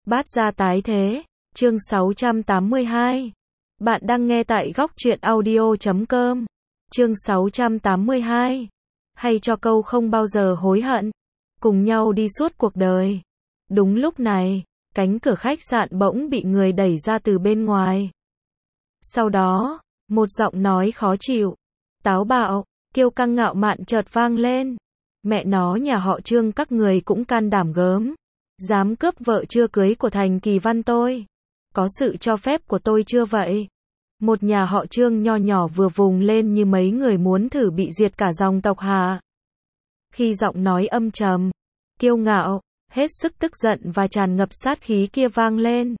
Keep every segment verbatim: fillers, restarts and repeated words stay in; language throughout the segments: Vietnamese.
Bát gia tái thế, chương sáu trăm tám mươi hai. Bạn đang nghe tại góc truyện audio chấm com. Chương sáu trăm tám mươi hai. Hay cho câu không bao giờ hối hận. Cùng nhau đi suốt cuộc đời. Đúng lúc này, cánh cửa khách sạn bỗng bị người đẩy ra từ bên ngoài. Sau đó, một giọng nói khó chịu, táo bạo, kiêu căng ngạo mạn chợt vang lên. Mẹ nó, nhà họ Trương các người cũng can đảm gớm. Dám cướp vợ chưa cưới của Thành Kỳ Văn tôi. Có sự cho phép của tôi chưa vậy? Một nhà họ Trương nho nhỏ vừa vùng lên như mấy người muốn thử bị diệt cả dòng tộc Hà. Khi giọng nói âm trầm, kiêu ngạo, hết sức tức giận và tràn ngập sát khí kia vang lên,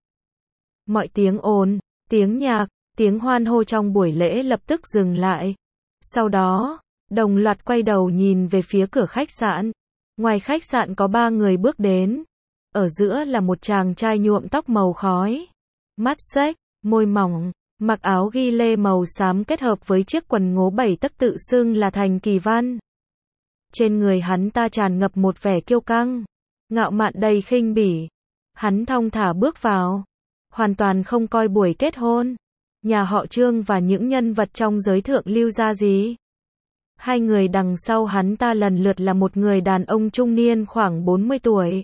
mọi tiếng ồn, tiếng nhạc, tiếng hoan hô trong buổi lễ lập tức dừng lại. Sau đó, đồng loạt quay đầu nhìn về phía cửa khách sạn. Ngoài khách sạn có ba người bước đến. Ở giữa là một chàng trai nhuộm tóc màu khói, mắt xếch, môi mỏng, mặc áo ghi lê màu xám kết hợp với chiếc quần ngố bảy tấc tự xưng là Thành Kỳ Văn. Trên người hắn ta tràn ngập một vẻ kiêu căng, ngạo mạn đầy khinh bỉ. Hắn thong thả bước vào, hoàn toàn không coi buổi kết hôn nhà họ Trương và những nhân vật trong giới thượng lưu ra gì. Hai người đằng sau hắn ta lần lượt là một người đàn ông trung niên khoảng bốn mươi tuổi,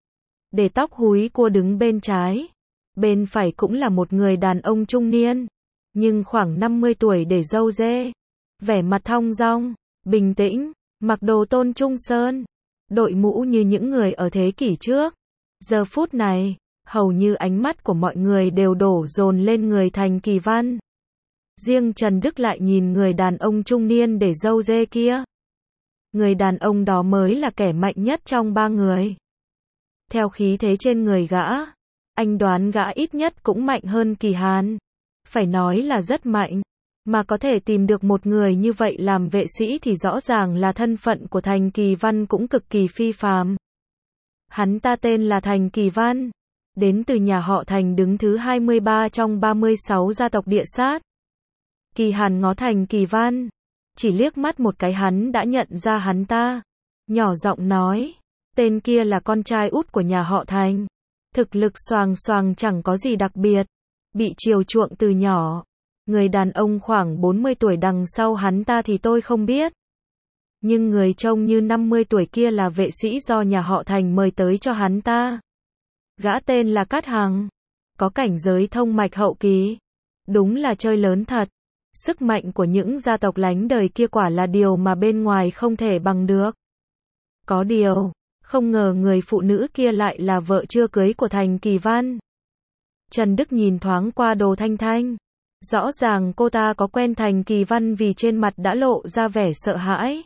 để tóc húi cua đứng bên trái. Bên phải cũng là một người đàn ông trung niên, nhưng khoảng năm mươi tuổi để râu rê, vẻ mặt thong dong, bình tĩnh, mặc đồ Tôn Trung Sơn, đội mũ như những người ở thế kỷ trước. Giờ phút này, hầu như ánh mắt của mọi người đều đổ dồn lên người Thành Kỳ Văn. Riêng Trần Đức lại nhìn người đàn ông trung niên để râu rê kia. Người đàn ông đó mới là kẻ mạnh nhất trong ba người. Theo khí thế trên người gã, anh đoán gã ít nhất cũng mạnh hơn Kỳ Hàn. Phải nói là rất mạnh. Mà có thể tìm được một người như vậy làm vệ sĩ thì rõ ràng là thân phận của Thành Kỳ Văn cũng cực kỳ phi phàm. Hắn ta tên là Thành Kỳ Văn, đến từ nhà họ Thành đứng thứ hai mươi ba trong ba mươi sáu gia tộc địa sát. Kỳ Hàn ngó Thành Kỳ Văn, chỉ liếc mắt một cái hắn đã nhận ra hắn ta. Nhỏ giọng nói, tên kia là con trai út của nhà họ Thành. Thực lực xoàng xoàng chẳng có gì đặc biệt, bị chiều chuộng từ nhỏ. Người đàn ông khoảng bốn mươi tuổi đằng sau hắn ta thì tôi không biết. Nhưng người trông như năm mươi tuổi kia là vệ sĩ do nhà họ Thành mời tới cho hắn ta. Gã tên là Cát Hằng, có cảnh giới thông mạch hậu kỳ. Đúng là chơi lớn thật. Sức mạnh của những gia tộc lánh đời kia quả là điều mà bên ngoài không thể bằng được. Có điều, không ngờ người phụ nữ kia lại là vợ chưa cưới của Thành Kỳ Văn. Trần Đức nhìn thoáng qua Đồ Thanh Thanh. Rõ ràng cô ta có quen Thành Kỳ Văn vì trên mặt đã lộ ra vẻ sợ hãi,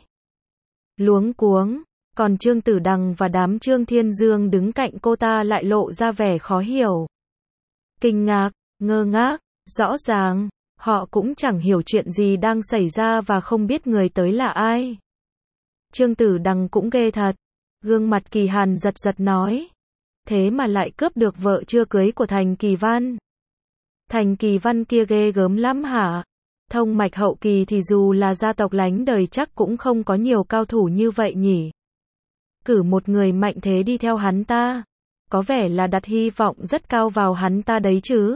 luống cuống. Còn Trương Tử Đằng và đám Trương Thiên Dương đứng cạnh cô ta lại lộ ra vẻ khó hiểu, kinh ngạc, ngơ ngác. Rõ ràng, họ cũng chẳng hiểu chuyện gì đang xảy ra và không biết người tới là ai. Trương Tử Đằng cũng ghê thật. Gương mặt Kỳ Hàn giật giật nói, thế mà lại cướp được vợ chưa cưới của Thành Kỳ Văn. Thành Kỳ Văn kia ghê gớm lắm hả? Thông mạch hậu kỳ thì dù là gia tộc lánh đời chắc cũng không có nhiều cao thủ như vậy nhỉ. Cử một người mạnh thế đi theo hắn ta, có vẻ là đặt hy vọng rất cao vào hắn ta đấy chứ.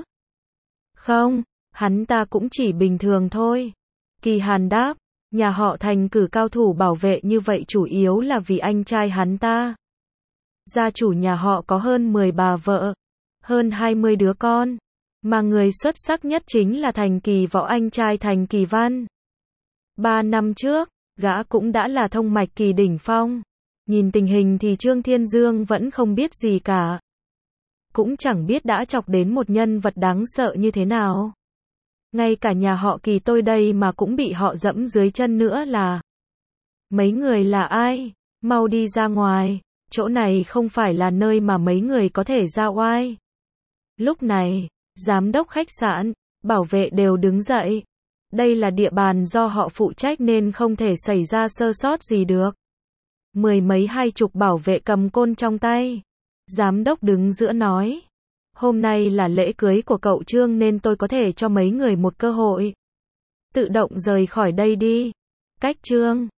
Không, hắn ta cũng chỉ bình thường thôi. Kỳ Hàn đáp, nhà họ Thành cử cao thủ bảo vệ như vậy chủ yếu là vì anh trai hắn ta. Gia chủ nhà họ có hơn mười bà vợ, hơn hai mươi đứa con. Mà người xuất sắc nhất chính là Thành Kỳ Võ, anh trai Thành Kỳ Văn. Ba năm trước, gã cũng đã là thông mạch kỳ đỉnh phong. Nhìn tình hình thì Trương Thiên Dương vẫn không biết gì cả. Cũng chẳng biết đã chọc đến một nhân vật đáng sợ như thế nào. Ngay cả nhà họ Kỳ tôi đây mà cũng bị họ dẫm dưới chân nữa là. Mấy người là ai? Mau đi ra ngoài, chỗ này không phải là nơi mà mấy người có thể ra oai. Lúc này, giám đốc khách sạn, bảo vệ đều đứng dậy. Đây là địa bàn do họ phụ trách nên không thể xảy ra sơ sót gì được. Mười mấy hai chục bảo vệ cầm côn trong tay. Giám đốc đứng giữa nói, hôm nay là lễ cưới của cậu Trương nên tôi có thể cho mấy người một cơ hội. Tự động rời khỏi đây đi. Cách Trương,